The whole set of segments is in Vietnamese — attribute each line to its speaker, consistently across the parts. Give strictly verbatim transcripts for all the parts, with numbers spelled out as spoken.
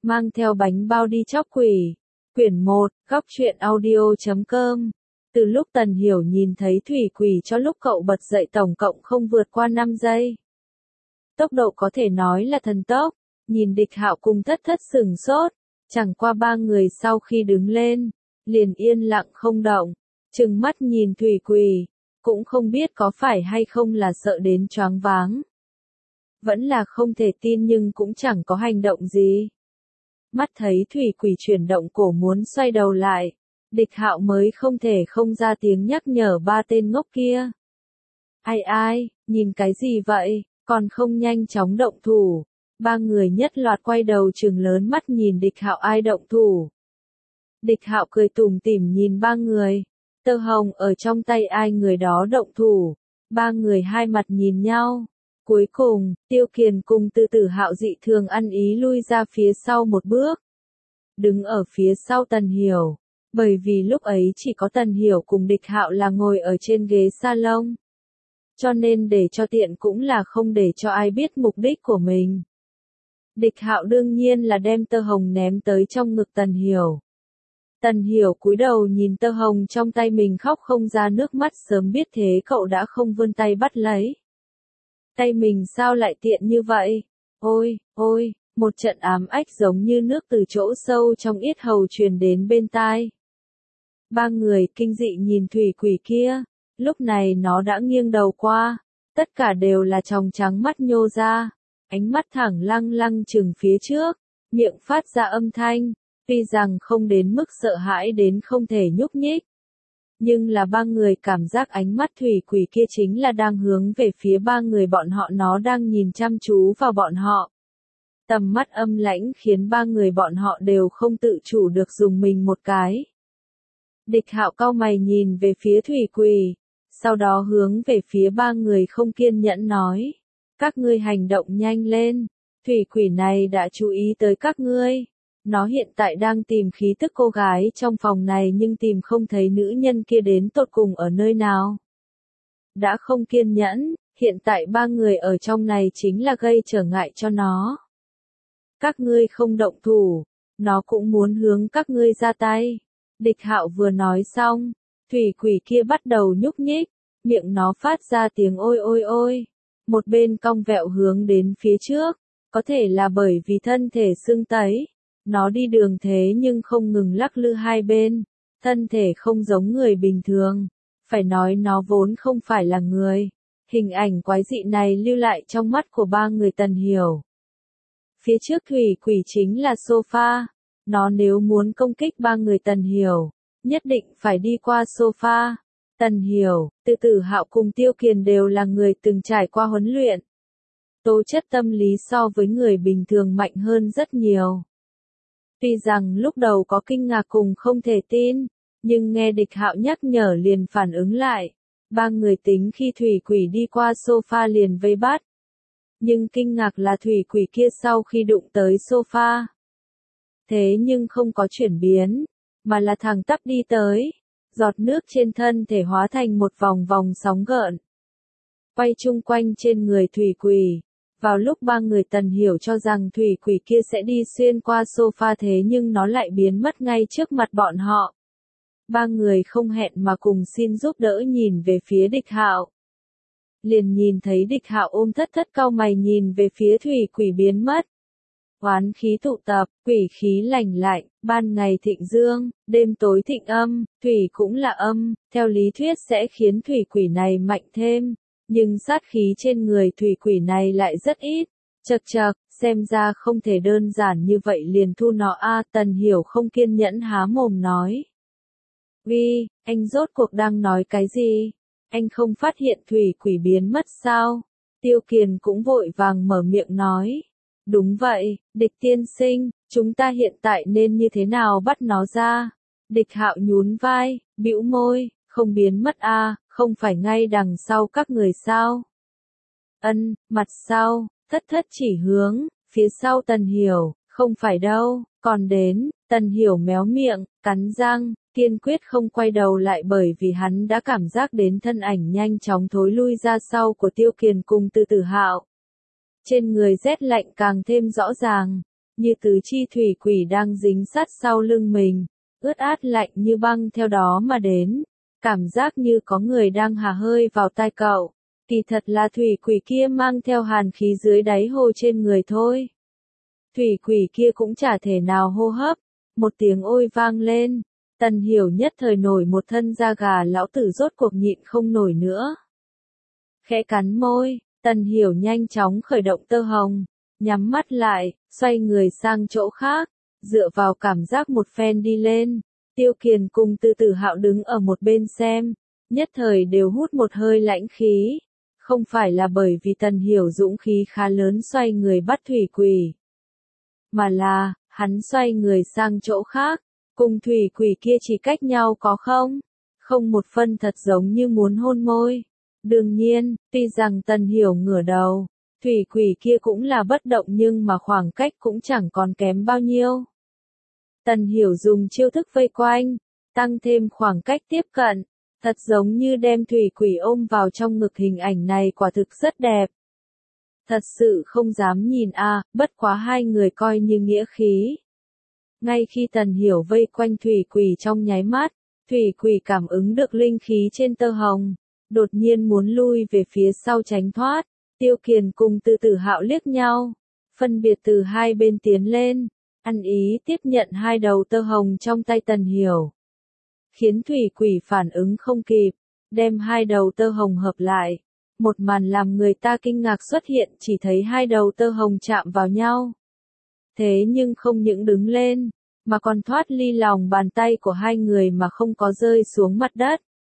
Speaker 1: mang theo bánh bao đi chóc quỷ. Quyển một, góc truyện audio chấm com. Từ lúc Tần Hiểu nhìn thấy thủy quỷ cho lúc cậu bật dậy tổng cộng không vượt qua năm giây. Tốc độ có thể nói là thần tốc, nhìn Địch Hạo cùng Thất Thất sửng sốt, chẳng qua ba người sau khi đứng lên, liền yên lặng không động, trừng mắt nhìn thủy quỷ, cũng không biết có phải hay không là sợ đến choáng váng. Vẫn là không thể tin nhưng cũng chẳng có hành động gì. Mắt thấy thủy quỷ chuyển động cổ muốn xoay đầu lại, Địch Hạo mới không thể không ra tiếng nhắc nhở ba tên ngốc kia. Ai ai, nhìn cái gì vậy, còn không nhanh chóng động thủ. Ba người nhất loạt quay đầu trừng lớn mắt nhìn Địch Hạo ai động thủ. Địch Hạo cười tủm tỉm nhìn ba người, tơ hồng ở trong tay ai người đó động thủ. Ba người hai mặt nhìn nhau. Cuối cùng, Tiêu Kiền cùng Từ Tử Hạo dị thường ăn ý lui ra phía sau một bước. Đứng ở phía sau Tần Hiểu, bởi vì lúc ấy chỉ có Tần Hiểu cùng Địch Hạo là ngồi ở trên ghế salon. Cho nên để cho tiện cũng là không để cho ai biết mục đích của mình. Địch Hạo đương nhiên là đem tơ hồng ném tới trong ngực Tần Hiểu. Tần Hiểu cúi đầu nhìn tơ hồng trong tay mình khóc không ra nước mắt, sớm biết thế cậu đã không vươn tay bắt lấy. Tay mình sao lại tiện như vậy? Ôi, ôi, một trận ám ách giống như nước từ chỗ sâu trong yết hầu truyền đến bên tai. Ba người kinh dị nhìn thủy quỷ kia, lúc này nó đã nghiêng đầu qua, tất cả đều là tròng trắng mắt nhô ra, ánh mắt thẳng lăng lăng chừng phía trước, miệng phát ra âm thanh, tuy rằng không đến mức sợ hãi đến không thể nhúc nhích. Nhưng là ba người cảm giác ánh mắt thủy quỷ kia chính là đang hướng về phía ba người bọn họ, nó đang nhìn chăm chú vào bọn họ. Tầm mắt âm lãnh khiến ba người bọn họ đều không tự chủ được dùng mình một cái. Địch Hạo cau mày nhìn về phía thủy quỷ, sau đó hướng về phía ba người không kiên nhẫn nói. Các ngươi hành động nhanh lên, thủy quỷ này đã chú ý tới các ngươi. Nó hiện tại đang tìm khí tức cô gái trong phòng này nhưng tìm không thấy nữ nhân kia đến tột cùng ở nơi nào. Đã không kiên nhẫn, hiện tại ba người ở trong này chính là gây trở ngại cho nó. Các ngươi không động thủ, nó cũng muốn hướng các ngươi ra tay. Địch Hạo vừa nói xong, thủy quỷ kia bắt đầu nhúc nhích, miệng nó phát ra tiếng ôi ôi ôi. Một bên cong vẹo hướng đến phía trước, có thể là bởi vì thân thể sưng tấy. Nó đi đường thế nhưng không ngừng lắc lư hai bên, thân thể không giống người bình thường, phải nói nó vốn không phải là người. Hình ảnh quái dị này lưu lại trong mắt của ba người Tần Hiểu. Phía trước thủy quỷ chính là sofa, nó nếu muốn công kích ba người Tần Hiểu, nhất định phải đi qua sofa. Tần Hiểu, Từ Tử Hạo cùng Tiêu Kiền đều là người từng trải qua huấn luyện. Tố chất tâm lý so với người bình thường mạnh hơn rất nhiều. Tuy rằng lúc đầu có kinh ngạc cùng không thể tin, nhưng nghe Địch Hạo nhắc nhở liền phản ứng lại. Ba người tính khi thủy quỷ đi qua sofa liền vây bắt. Nhưng kinh ngạc là thủy quỷ kia sau khi đụng tới sofa. Thế nhưng không có chuyển biến, mà là thẳng tắp đi tới. Giọt nước trên thân thể hóa thành một vòng vòng sóng gợn. Quay chung quanh trên người thủy quỷ. Vào lúc ba người Tần Hiểu cho rằng thủy quỷ kia sẽ đi xuyên qua sofa thế nhưng nó lại biến mất ngay trước mặt bọn họ. Ba người không hẹn mà cùng xin giúp đỡ nhìn về phía Địch Hạo. Liền nhìn thấy Địch Hạo ôm Thất Thất cau mày nhìn về phía thủy quỷ biến mất. Oán khí tụ tập, quỷ khí lành lạnh, ban ngày thịnh dương, đêm tối thịnh âm, thủy cũng là âm, theo lý thuyết sẽ khiến thủy quỷ này mạnh thêm. Nhưng sát khí trên người thủy quỷ này lại rất ít. Chậc chậc, xem ra không thể đơn giản như vậy liền thu nó a. À, Tần Hiểu không kiên nhẫn há mồm nói. Uy, anh rốt cuộc đang nói cái gì? Anh không phát hiện thủy quỷ biến mất sao? Tiêu Kiền cũng vội vàng mở miệng nói. Đúng vậy, Địch tiên sinh, chúng ta hiện tại nên như thế nào bắt nó ra? Địch Hạo nhún vai, bĩu môi, không biến mất a. À, không phải ngay đằng sau các người sao? Ân, mặt sau, Thất Thất chỉ hướng, phía sau Tần Hiểu, không phải đâu, còn đến, Tần Hiểu méo miệng, cắn răng, kiên quyết không quay đầu lại bởi vì hắn đã cảm giác đến thân ảnh nhanh chóng thối lui ra sau của Tiêu Kiền cùng Từ Tử Hạo. Trên người rét lạnh càng thêm rõ ràng, như tứ chi thủy quỷ đang dính sát sau lưng mình, ướt át lạnh như băng theo đó mà đến, cảm giác như có người đang hà hơi vào tai cậu, kỳ thật là thủy quỷ kia mang theo hàn khí dưới đáy hồ trên người thôi. Thủy quỷ kia cũng chả thể nào hô hấp, một tiếng ôi vang lên, Tần Hiểu nhất thời nổi một thân da gà, lão tử rốt cuộc nhịn không nổi nữa. Khẽ cắn môi, Tần Hiểu nhanh chóng khởi động tơ hồng, nhắm mắt lại, xoay người sang chỗ khác, dựa vào cảm giác một phen đi lên. Tiêu Kiền cùng Từ Tử Hạo đứng ở một bên xem, nhất thời đều hút một hơi lãnh khí, không phải là bởi vì Tần Hiểu dũng khí khá lớn xoay người bắt thủy quỷ, mà là, hắn xoay người sang chỗ khác, cùng thủy quỷ kia chỉ cách nhau có không? Không một phân, thật giống như muốn hôn môi. Đương nhiên, tuy rằng Tần Hiểu ngửa đầu, thủy quỷ kia cũng là bất động nhưng mà khoảng cách cũng chẳng còn kém bao nhiêu. Tần Hiểu dùng chiêu thức vây quanh, tăng thêm khoảng cách tiếp cận, thật giống như đem thủy quỷ ôm vào trong ngực, hình ảnh này quả thực rất đẹp. Thật sự không dám nhìn a, à, bất quá hai người coi như nghĩa khí. Ngay khi Tần Hiểu vây quanh thủy quỷ trong nháy mắt, thủy quỷ cảm ứng được linh khí trên tơ hồng, đột nhiên muốn lui về phía sau tránh thoát. Tiêu Kiền cùng Từ Tử Hạo liếc nhau, phân biệt từ hai bên tiến lên, ăn ý tiếp nhận hai đầu tơ hồng trong tay Tần Hiểu. Khiến thủy quỷ phản ứng không kịp, đem hai đầu tơ hồng hợp lại. Một màn làm người ta kinh ngạc xuất hiện, chỉ thấy hai đầu tơ hồng chạm vào nhau. Thế nhưng không những đứng lên, mà còn thoát ly lòng bàn tay của hai người mà không có rơi xuống mặt đất.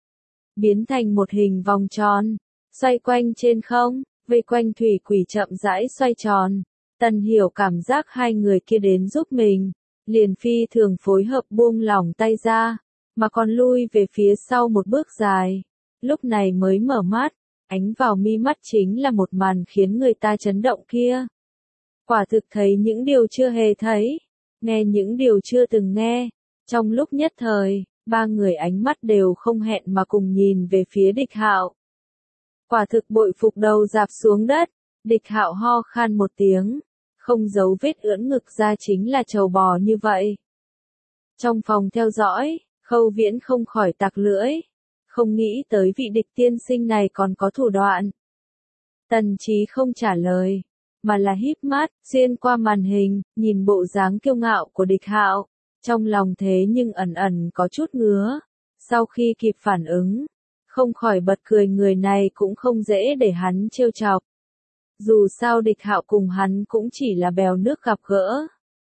Speaker 1: Biến thành một hình vòng tròn, xoay quanh trên không, vây quanh thủy quỷ chậm rãi xoay tròn. Tần Hiểu cảm giác hai người kia đến giúp mình, liền phi thường phối hợp buông lỏng tay ra, mà còn lui về phía sau một bước dài. Lúc này mới mở mắt, ánh vào mi mắt chính là một màn khiến người ta chấn động kia. Quả thực thấy những điều chưa hề thấy, nghe những điều chưa từng nghe. Trong lúc nhất thời, ba người ánh mắt đều không hẹn mà cùng nhìn về phía Địch Hạo. Quả thực bội phục, đầu rạp xuống đất. Địch Hạo ho khan một tiếng, không giấu vết ưỡn ngực ra, chính là trâu bò như vậy. Trong phòng theo dõi, Khâu Viễn không khỏi tặc lưỡi, không nghĩ tới vị địch tiên sinh này còn có thủ đoạn. Tần Chí không trả lời, mà là híp mắt, xuyên qua màn hình, nhìn bộ dáng kiêu ngạo của Địch Hạo, trong lòng thế nhưng ẩn ẩn có chút ngứa. Sau khi kịp phản ứng, không khỏi bật cười, người này cũng không dễ để hắn trêu chọc. Dù sao Địch Hạo cùng hắn cũng chỉ là bèo nước gặp gỡ.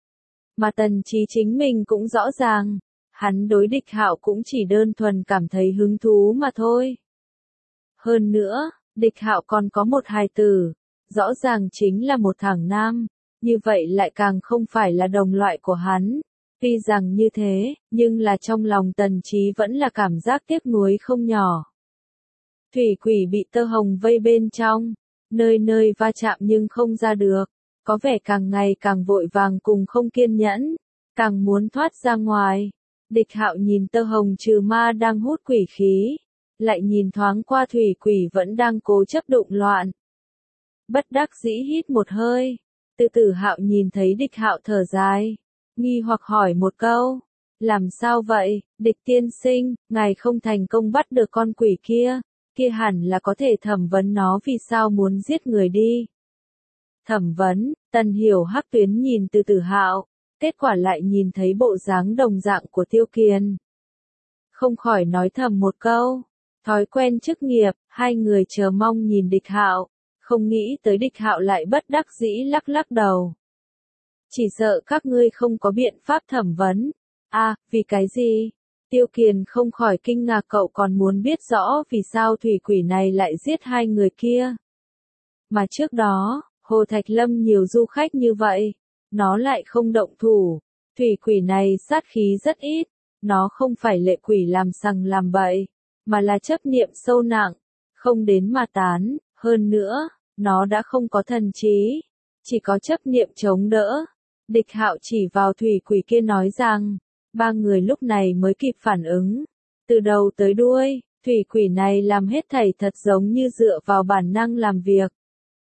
Speaker 1: Mà Tần Chí chính mình cũng rõ ràng, hắn đối Địch Hạo cũng chỉ đơn thuần cảm thấy hứng thú mà thôi. Hơn nữa, Địch Hạo còn có một hài tử, rõ ràng chính là một thằng nam, như vậy lại càng không phải là đồng loại của hắn. Tuy rằng như thế, nhưng là trong lòng Tần Chí vẫn là cảm giác tiếc nuối không nhỏ. Thủy quỷ bị tơ hồng vây bên trong, nơi nơi va chạm nhưng không ra được, có vẻ càng ngày càng vội vàng cùng không kiên nhẫn, càng muốn thoát ra ngoài. Địch Hạo nhìn tơ hồng trừ ma đang hút quỷ khí, lại nhìn thoáng qua thủy quỷ vẫn đang cố chấp đụng loạn. Bất đắc dĩ hít một hơi, Từ Tử Hạo nhìn thấy Địch Hạo thở dài, nghi hoặc hỏi một câu, làm sao vậy, Địch tiên sinh, ngài không thành công bắt được con quỷ kia, kia hẳn là có thể thẩm vấn nó vì sao muốn giết người đi. Thẩm vấn, Tần Hiểu hắc tuyến nhìn Từ Tử Hạo, kết quả lại nhìn thấy bộ dáng đồng dạng của Tiêu Kiền. Không khỏi nói thầm một câu, thói quen chức nghiệp, hai người chờ mong nhìn Địch Hạo, không nghĩ tới Địch Hạo lại bất đắc dĩ lắc lắc đầu. Chỉ sợ các ngươi không có biện pháp thẩm vấn. À, vì cái gì? Tiêu Kiền không khỏi kinh ngạc, cậu còn muốn biết rõ vì sao thủy quỷ này lại giết hai người kia. Mà trước đó, Hồ Thạch Lâm nhiều du khách như vậy, nó lại không động thủ. Thủy quỷ này sát khí rất ít, nó không phải lệ quỷ làm sằng làm bậy, mà là chấp niệm sâu nặng, không đến mà tán. Hơn nữa, nó đã không có thần trí, chỉ có chấp niệm chống đỡ. Địch Hạo chỉ vào thủy quỷ kia nói rằng, ba người lúc này mới kịp phản ứng. Từ đầu tới đuôi, thủy quỷ này làm hết thảy thật giống như dựa vào bản năng làm việc.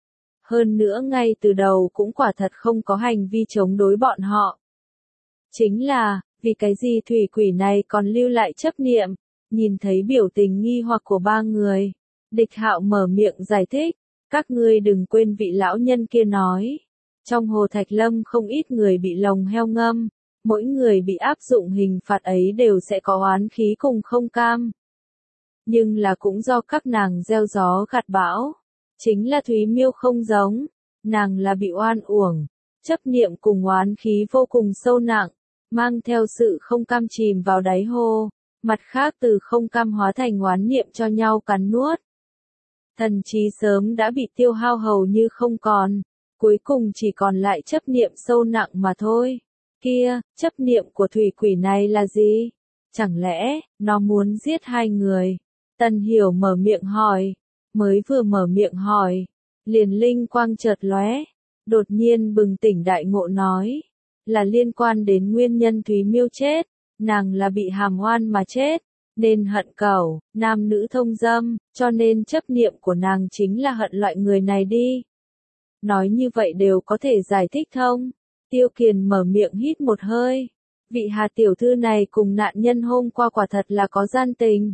Speaker 1: Hơn nữa ngay từ đầu cũng quả thật không có hành vi chống đối bọn họ. Chính là, vì cái gì thủy quỷ này còn lưu lại chấp niệm, nhìn thấy biểu tình nghi hoặc của ba người. Địch Hạo mở miệng giải thích, các ngươi đừng quên vị lão nhân kia nói. Trong Hồ Thạch Lâm không ít người bị lồng heo ngâm, mỗi người bị áp dụng hình phạt ấy đều sẽ có oán khí cùng không cam. Nhưng là cũng do các nàng gieo gió gặt bão. Chính là Thúy Miêu không giống, nàng là bị oan uổng, chấp niệm cùng oán khí vô cùng sâu nặng, mang theo sự không cam chìm vào đáy hồ, mặt khác từ không cam hóa thành oán niệm cho nhau cắn nuốt. Thần trí sớm đã bị tiêu hao hầu như không còn, cuối cùng chỉ còn lại chấp niệm sâu nặng mà thôi. Kia, chấp niệm của thủy quỷ này là gì? Chẳng lẽ, nó muốn giết hai người? Tần Hiểu mở miệng hỏi, mới vừa mở miệng hỏi, liền linh quang chợt lóe, đột nhiên bừng tỉnh đại ngộ nói, là liên quan đến nguyên nhân Thúy Miêu chết, nàng là bị hàm oan mà chết, nên hận cẩu, nam nữ thông dâm, cho nên chấp niệm của nàng chính là hận loại người này đi. Nói như vậy đều có thể giải thích thông. Tiêu Kiền mở miệng hít một hơi. Vị Hà tiểu thư này cùng nạn nhân hôm qua quả thật là có gian tình.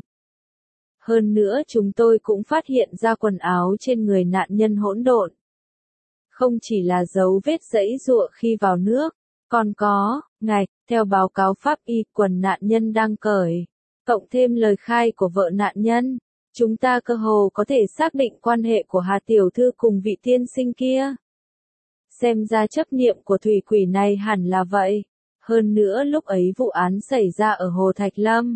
Speaker 1: Hơn nữa chúng tôi cũng phát hiện ra quần áo trên người nạn nhân hỗn độn. Không chỉ là dấu vết giãy giụa khi vào nước, còn có, ngạch, theo báo cáo pháp y quần nạn nhân đang cởi. Cộng thêm lời khai của vợ nạn nhân, chúng ta cơ hồ có thể xác định quan hệ của Hà tiểu thư cùng vị tiên sinh kia. Xem ra chấp niệm của thủy quỷ này hẳn là vậy. Hơn nữa lúc ấy vụ án xảy ra ở Hồ Thạch Lâm.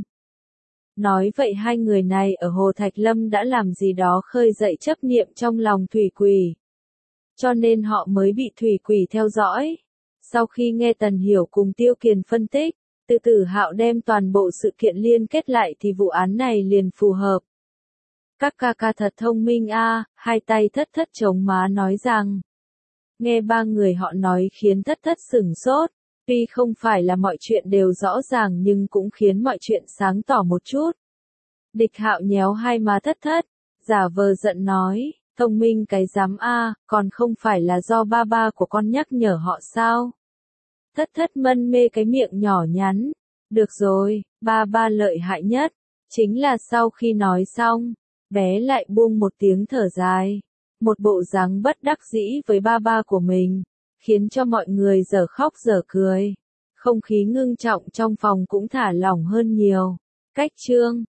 Speaker 1: Nói vậy hai người này ở Hồ Thạch Lâm đã làm gì đó khơi dậy chấp niệm trong lòng thủy quỷ. Cho nên họ mới bị thủy quỷ theo dõi. Sau khi nghe Tần Hiểu cùng Tiêu Kiền phân tích, Từ Tử Hạo đem toàn bộ sự kiện liên kết lại thì vụ án này liền phù hợp. Các ca ca thật thông minh a, hai tay thất thất chống má nói rằng. Nghe ba người họ nói khiến thất thất sửng sốt, tuy không phải là mọi chuyện đều rõ ràng nhưng cũng khiến mọi chuyện sáng tỏ một chút. Địch Hạo nhéo hai má thất thất, giả vờ giận nói, thông minh cái dám a, còn không phải là do ba ba của con nhắc nhở họ sao? Thất thất mân mê cái miệng nhỏ nhắn, được rồi, ba ba lợi hại nhất, chính là sau khi nói xong, bé lại buông một tiếng thở dài. Một bộ dáng bất đắc dĩ với ba ba của mình, khiến cho mọi người dở khóc dở cười. Không khí ngưng trọng trong phòng cũng thả lỏng hơn nhiều. Cách chương